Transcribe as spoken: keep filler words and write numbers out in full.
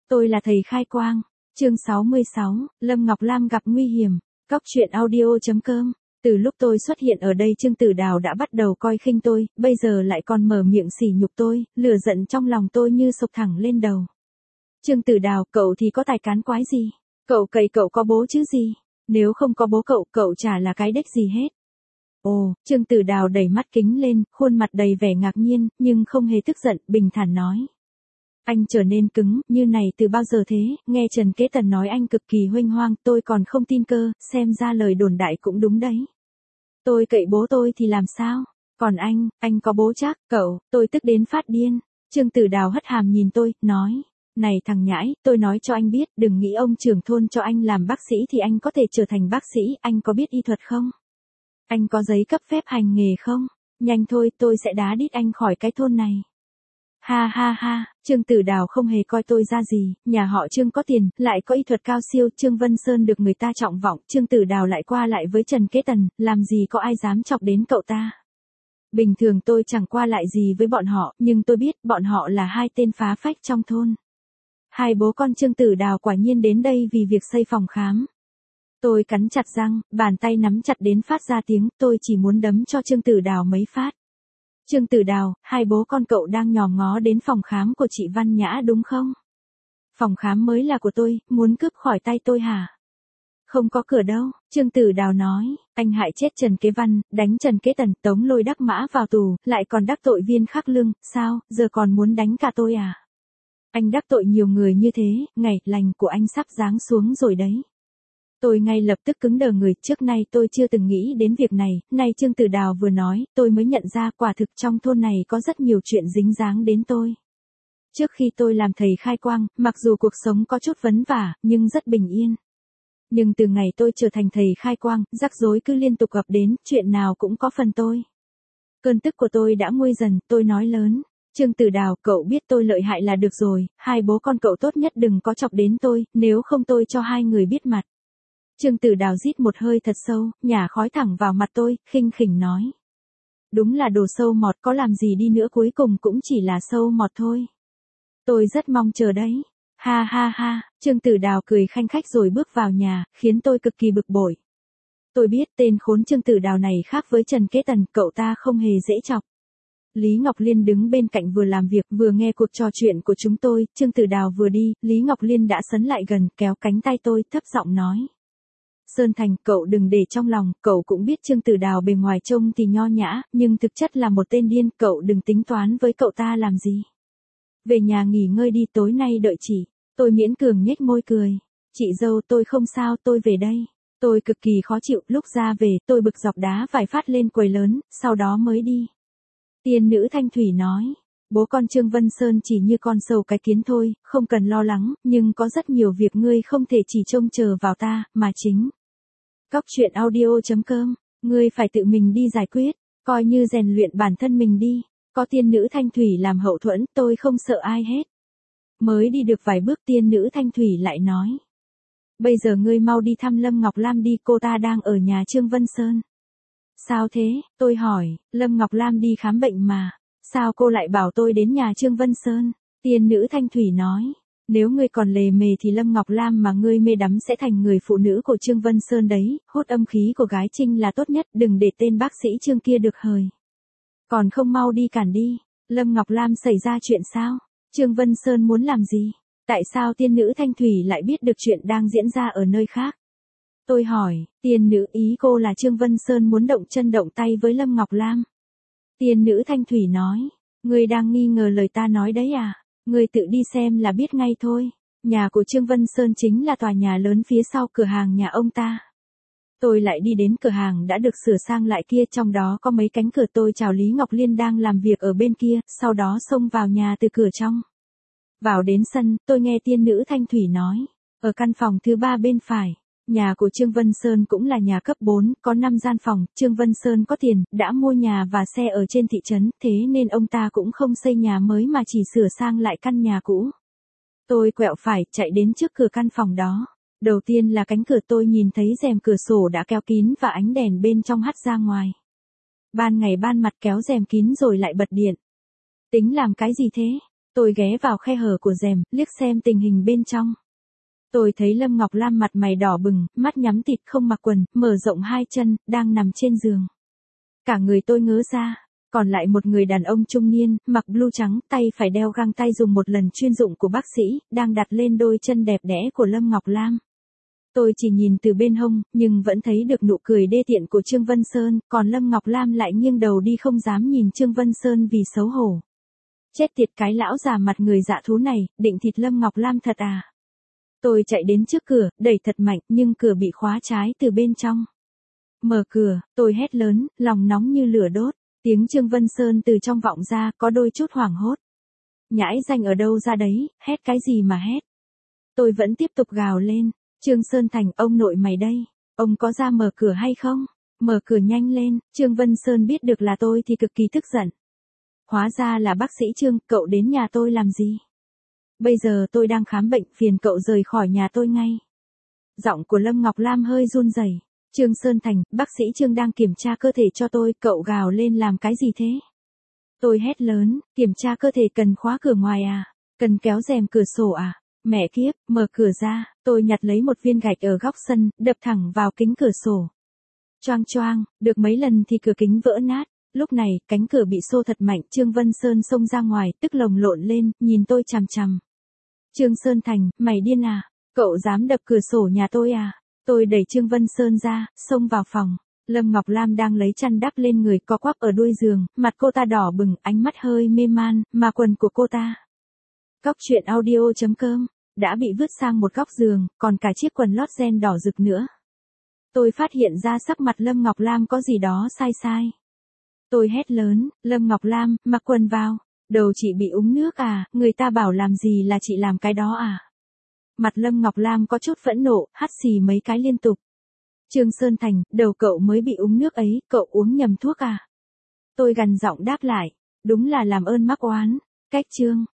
Tôi là thầy khai quang. Chương sáu mươi sáu, Lâm Ngọc Lam gặp nguy hiểm. Cóc truyện audio chấm com. Từ lúc tôi xuất hiện ở đây Trương Tử Đào đã bắt đầu coi khinh tôi, bây giờ lại còn mở miệng sỉ nhục tôi, lửa giận trong lòng tôi như sộc thẳng lên đầu. Trương Tử Đào, cậu thì có tài cán quái gì? Cậu cậy cậu có bố chứ gì? Nếu không có bố cậu, cậu chả là cái đếch gì hết. Ồ, Trương Tử Đào đẩy mắt kính lên, khuôn mặt đầy vẻ ngạc nhiên, nhưng không hề tức giận, bình thản nói. Anh trở nên cứng, như này từ bao giờ thế? Nghe Trần Kế Tần nói anh cực kỳ huênh hoang, tôi còn không tin cơ, xem ra lời đồn đại cũng đúng đấy. Tôi cậy bố tôi thì làm sao? Còn anh, anh có bố chắc, cậu, tôi tức đến phát điên. Trương Tử Đào hất hàm nhìn tôi, nói. Này thằng nhãi, tôi nói cho anh biết, đừng nghĩ ông trưởng thôn cho anh làm bác sĩ thì anh có thể trở thành bác sĩ, anh có biết y thuật không? Anh có giấy cấp phép hành nghề không? Nhanh thôi, tôi sẽ đá đít anh khỏi cái thôn này. Ha ha ha, Trương Tử Đào không hề coi tôi ra gì, nhà họ Trương có tiền, lại có y thuật cao siêu, Trương Vân Sơn được người ta trọng vọng, Trương Tử Đào lại qua lại với Trần Kế Tần, làm gì có ai dám chọc đến cậu ta. Bình thường tôi chẳng qua lại gì với bọn họ, nhưng tôi biết bọn họ là hai tên phá phách trong thôn. Hai bố con Trương Tử Đào quả nhiên đến đây vì việc xây phòng khám. Tôi cắn chặt răng, bàn tay nắm chặt đến phát ra tiếng, tôi chỉ muốn đấm cho Trương Tử Đào mấy phát. Trương Tử Đào, hai bố con cậu đang nhòm ngó đến phòng khám của chị Văn Nhã đúng không? Phòng khám mới là của tôi, muốn cướp khỏi tay tôi hả? Không có cửa đâu, Trương Tử Đào nói, anh hại chết Trần Kế Văn, đánh Trần Kế Tần, tống Lôi Đắc Mã vào tù, lại còn đắc tội Viên Khắc Lương, sao, giờ còn muốn đánh cả tôi à? Anh đắc tội nhiều người như thế, ngày lành của anh sắp giáng xuống rồi đấy. Tôi ngay lập tức cứng đờ người, trước nay tôi chưa từng nghĩ đến việc này, nay Trương Tử Đào vừa nói, tôi mới nhận ra quả thực trong thôn này có rất nhiều chuyện dính dáng đến tôi. Trước khi tôi làm thầy khai quang, mặc dù cuộc sống có chút vấn vả, nhưng rất bình yên. Nhưng từ ngày tôi trở thành thầy khai quang, rắc rối cứ liên tục ập đến, chuyện nào cũng có phần tôi. Cơn tức của tôi đã nguôi dần, tôi nói lớn. Trương Tử Đào, cậu biết tôi lợi hại là được rồi, hai bố con cậu tốt nhất đừng có chọc đến tôi, nếu không tôi cho hai người biết mặt. Trương Tử Đào rít một hơi thật sâu, nhả khói thẳng vào mặt tôi, khinh khỉnh nói. Đúng là đồ sâu mọt, có làm gì đi nữa cuối cùng cũng chỉ là sâu mọt thôi. Tôi rất mong chờ đấy. Ha ha ha, Trương Tử Đào cười khanh khách rồi bước vào nhà, khiến tôi cực kỳ bực bội. Tôi biết tên khốn Trương Tử Đào này khác với Trần Kế Tần, cậu ta không hề dễ chọc. Lý Ngọc Liên đứng bên cạnh vừa làm việc vừa nghe cuộc trò chuyện của chúng tôi, Trương Tử Đào vừa đi, Lý Ngọc Liên đã sấn lại gần, kéo cánh tay tôi, thấp giọng nói. Sơn Thành, cậu đừng để trong lòng, cậu cũng biết Trương Tử Đào bề ngoài trông thì nho nhã, nhưng thực chất là một tên điên, cậu đừng tính toán với cậu ta làm gì. Về nhà nghỉ ngơi đi, tối nay đợi chị. Tôi miễn cường nhếch môi cười. Chị dâu, tôi không sao, tôi về đây. Tôi cực kỳ khó chịu, lúc ra về, tôi bực dọc đá vài phát lên quầy lớn, sau đó mới đi. Tiên nữ Thanh Thủy nói. Bố con Trương Vân Sơn chỉ như con sâu cái kiến thôi, không cần lo lắng, nhưng có rất nhiều việc ngươi không thể chỉ trông chờ vào ta, mà chính. Cóc truyện audio chấm com, ngươi phải tự mình đi giải quyết, coi như rèn luyện bản thân mình đi. Có tiên nữ Thanh Thủy làm hậu thuẫn, tôi không sợ ai hết. Mới đi được vài bước tiên nữ Thanh Thủy lại nói. Bây giờ ngươi mau đi thăm Lâm Ngọc Lam đi, cô ta đang ở nhà Trương Vân Sơn. Sao thế, tôi hỏi, Lâm Ngọc Lam đi khám bệnh mà. Sao cô lại bảo tôi đến nhà Trương Vân Sơn? Tiên nữ Thanh Thủy nói. Nếu ngươi còn lề mề thì Lâm Ngọc Lam mà ngươi mê đắm sẽ thành người phụ nữ của Trương Vân Sơn đấy, hút âm khí của gái Trinh là tốt nhất, đừng để tên bác sĩ Trương kia được hời. Còn không mau đi cản đi, Lâm Ngọc Lam xảy ra chuyện sao? Trương Vân Sơn muốn làm gì? Tại sao tiên nữ Thanh Thủy lại biết được chuyện đang diễn ra ở nơi khác? Tôi hỏi, tiên nữ ý cô là Trương Vân Sơn muốn động chân động tay với Lâm Ngọc Lam. Tiên nữ Thanh Thủy nói, ngươi đang nghi ngờ lời ta nói đấy à? Ngươi tự đi xem là biết ngay thôi. Nhà của Trương Vân Sơn chính là tòa nhà lớn phía sau cửa hàng nhà ông ta. Tôi lại đi đến cửa hàng đã được sửa sang lại kia, trong đó có mấy cánh cửa, tôi chào Lý Ngọc Liên đang làm việc ở bên kia, sau đó xông vào nhà từ cửa trong. Vào đến sân, tôi nghe tiên nữ Thanh Thủy nói, ở căn phòng thứ ba bên phải, nhà của Trương Vân Sơn cũng là nhà cấp bốn, có năm gian phòng, Trương Vân Sơn có tiền, đã mua nhà và xe ở trên thị trấn, thế nên ông ta cũng không xây nhà mới mà chỉ sửa sang lại căn nhà cũ. Tôi quẹo phải, chạy đến trước cửa căn phòng đó. Đầu tiên là cánh cửa, tôi nhìn thấy rèm cửa sổ đã kéo kín và ánh đèn bên trong hắt ra ngoài. Ban ngày ban mặt kéo rèm kín rồi lại bật điện. Tính làm cái gì thế? Tôi ghé vào khe hở của rèm, liếc xem tình hình bên trong. Tôi thấy Lâm Ngọc Lam mặt mày đỏ bừng, mắt nhắm tịt không mặc quần, mở rộng hai chân, đang nằm trên giường. Cả người tôi ngớ ra, còn lại một người đàn ông trung niên, mặc blue trắng, tay phải đeo găng tay dùng một lần chuyên dụng của bác sĩ, đang đặt lên đôi chân đẹp đẽ của Lâm Ngọc Lam. Tôi chỉ nhìn từ bên hông, nhưng vẫn thấy được nụ cười đê tiện của Trương Vân Sơn, còn Lâm Ngọc Lam lại nghiêng đầu đi không dám nhìn Trương Vân Sơn vì xấu hổ. Chết tiệt cái lão già mặt người dạ thú này, định thịt Lâm Ngọc Lam thật à? Tôi chạy đến trước cửa, đẩy thật mạnh, nhưng cửa bị khóa trái từ bên trong. Mở cửa, tôi hét lớn, lòng nóng như lửa đốt. Tiếng Trương Vân Sơn từ trong vọng ra, có đôi chút hoảng hốt. Nhãi danh ở đâu ra đấy, hét cái gì mà hét? Tôi vẫn tiếp tục gào lên. Trương Sơn Thành, ông nội mày đây. Ông có ra mở cửa hay không? Mở cửa nhanh lên. Trương Vân Sơn biết được là tôi thì cực kỳ tức giận. Hóa ra là bác sĩ Trương, cậu đến nhà tôi làm gì? Bây giờ tôi đang khám bệnh, phiền cậu rời khỏi nhà tôi ngay. Giọng của Lâm Ngọc Lam hơi run rẩy. Trương Sơn Thành, bác sĩ Trương đang kiểm tra cơ thể cho tôi, cậu gào lên làm cái gì thế? Tôi hét lớn, kiểm tra cơ thể cần khóa cửa ngoài à? Cần kéo rèm cửa sổ à? Mẹ kiếp, mở cửa ra, tôi nhặt lấy một viên gạch ở góc sân, đập thẳng vào kính cửa sổ. Choang choang, được mấy lần thì cửa kính vỡ nát. Lúc này, cánh cửa bị xô thật mạnh, Trương Vân Sơn xông ra ngoài, tức lồng lộn lên, nhìn tôi chằm chằm. Trương Sơn Thành, mày điên à? Cậu dám đập cửa sổ nhà tôi à? Tôi đẩy Trương Vân Sơn ra, xông vào phòng. Lâm Ngọc Lam đang lấy chăn đắp lên người, co quắp ở đuôi giường, mặt cô ta đỏ bừng, ánh mắt hơi mê man, mà quần của cô ta. Góc truyện audio chấm com đã bị vứt sang một góc giường, còn cả chiếc quần lót ren đỏ rực nữa. Tôi phát hiện ra sắc mặt Lâm Ngọc Lam có gì đó sai sai. Tôi hét lớn, Lâm Ngọc Lam, mặc quần vào. Đầu chị bị úng nước à, người ta bảo làm gì là chị làm cái đó à? Mặt Lâm Ngọc Lam có chút phẫn nộ, hắt xì mấy cái liên tục. Trương Sơn Thành, đầu cậu mới bị úng nước ấy, cậu uống nhầm thuốc à? Tôi gằn giọng đáp lại, đúng là làm ơn mắc oán. Cách Trương,